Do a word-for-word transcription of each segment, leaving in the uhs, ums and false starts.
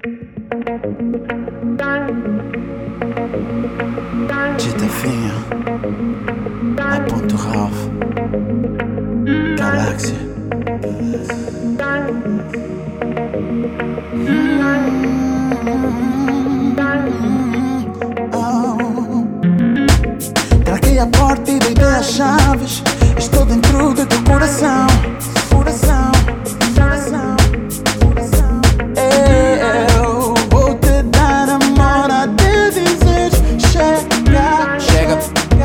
Tita Finha, a ponto Ralph, Galáxia. Traquei a porta e dei as chaves. Estou dentro do teu coração, coração, coração, coração. Eu vou te dar amor até dizer chega. Chega,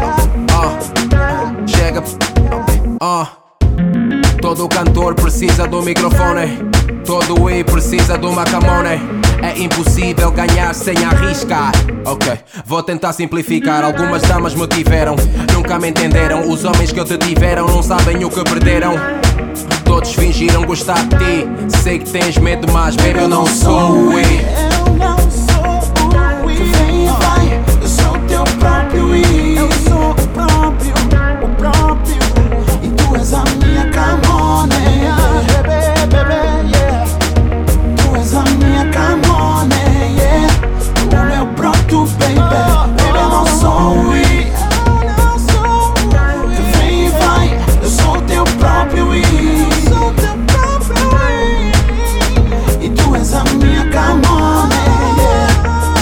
uh, chega, uh. Todo cantor precisa do microfone, todo e precisa do macamone. É impossível ganhar sem arriscar. Ok, vou tentar simplificar. Algumas damas me tiveram, nunca me entenderam. Os homens que eu te tiveram não sabem o que perderam. Todos fingiram gostar de ti. Sei que tens medo, mas baby, eu não sou o I. Eu não sou o I que vem e vai. Eu sou o teu próprio I. Eu sou o próprio, o próprio. E tu és a minha camone, yeah. Bebê, bebê, yeah. Tu és a minha camone, yeah. O meu próprio baby. Baby, eu não sou o I. Eu não sou o I que vem e vai. Eu sou o teu próprio I. Eu sou o teu próprio I. E tu és a minha camone, yeah.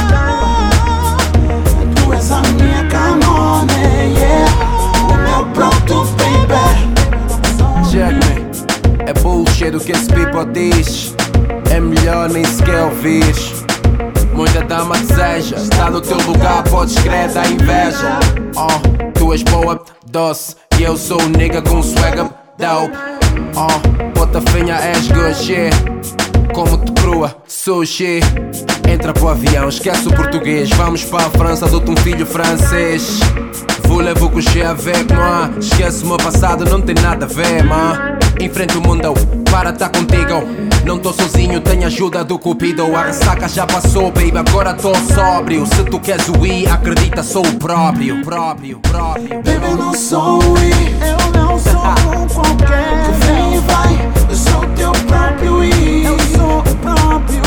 Tu és a minha camone, yeah. O meu próprio baby. Check me, é bullshit o que esse people diz. É melhor nem sequer ouvir. Muita dama deseja estar no teu lugar, podes crer da inveja. Oh, tu és boa, doce, e eu sou um nigga com swagger dope. Oh, bota finha, és good shit. Como-te crua, sushi. Entra pro avião, esquece o português. Vamos para a França, dou-te um filho francês. Voulez-vous coucher avec moi? Esquece o meu passado, não tem nada a ver, man. Enfrenta o mundo, para tá contigo. Não tô sozinho, tenho ajuda do cupido. A ressaca já passou, baby, agora tô sóbrio. Se tu queres o I, acredita, sou o próprio, próprio, próprio. Baby, eu não sou o I. Eu não sou um qualquer que vem e vai. Eu sou o teu próprio I. Eu sou o próprio,